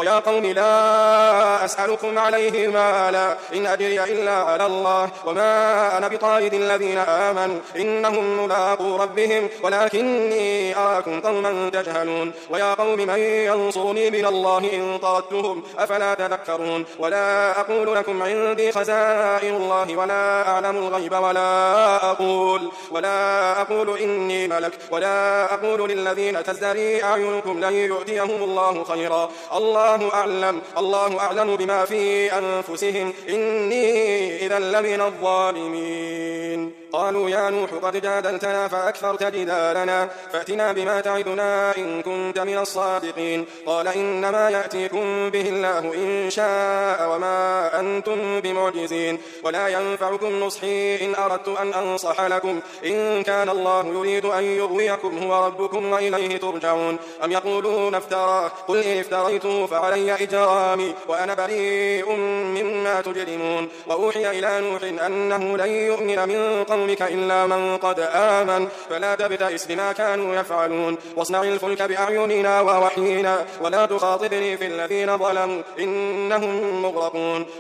ويا قوم لا أسألكم عليه مالا إن أجري إلا على الله وما أنا بطارد الذين آمنوا إنهم ملاقو ربهم ولكني أراكم قوما تجهلون ويا قوم من ينصرني من الله إن طردتهم أفلا تذكرون ولا أقول لكم عندي خزائن الله ولا أعلم الغيب ولا أقول إني ملك ولا أقول للذين تزدري أعينكم لن يؤتيهم الله خيرا الله أعلم بما في أنفسهم إني إذا لمن الظالمين قالوا يا نوح قد جادلتنا فأكثرت جدالنا فأتنا بما تعدنا إن كنت من الصادقين قال إنما يأتيكم به الله إن شاء وما أنتم بمعجزين ولا ينفعكم نصحي إن أردت أن أنصح لكم إن كان الله يريد أن يغويكم هو ربكم وإليه ترجعون أم يقولون افتراه قل إن افتريته فعلي إجرامي وأنا بريء مما تجرمون وأوحي إلى نوح أنه لن يؤمن من قومك إلا من قد آمن فلا تبتئس بما كانوا يفعلون واصنع الفلك بأعيننا ووحينا ولا تخاطبني في الذين ظلموا إنهم مغرقون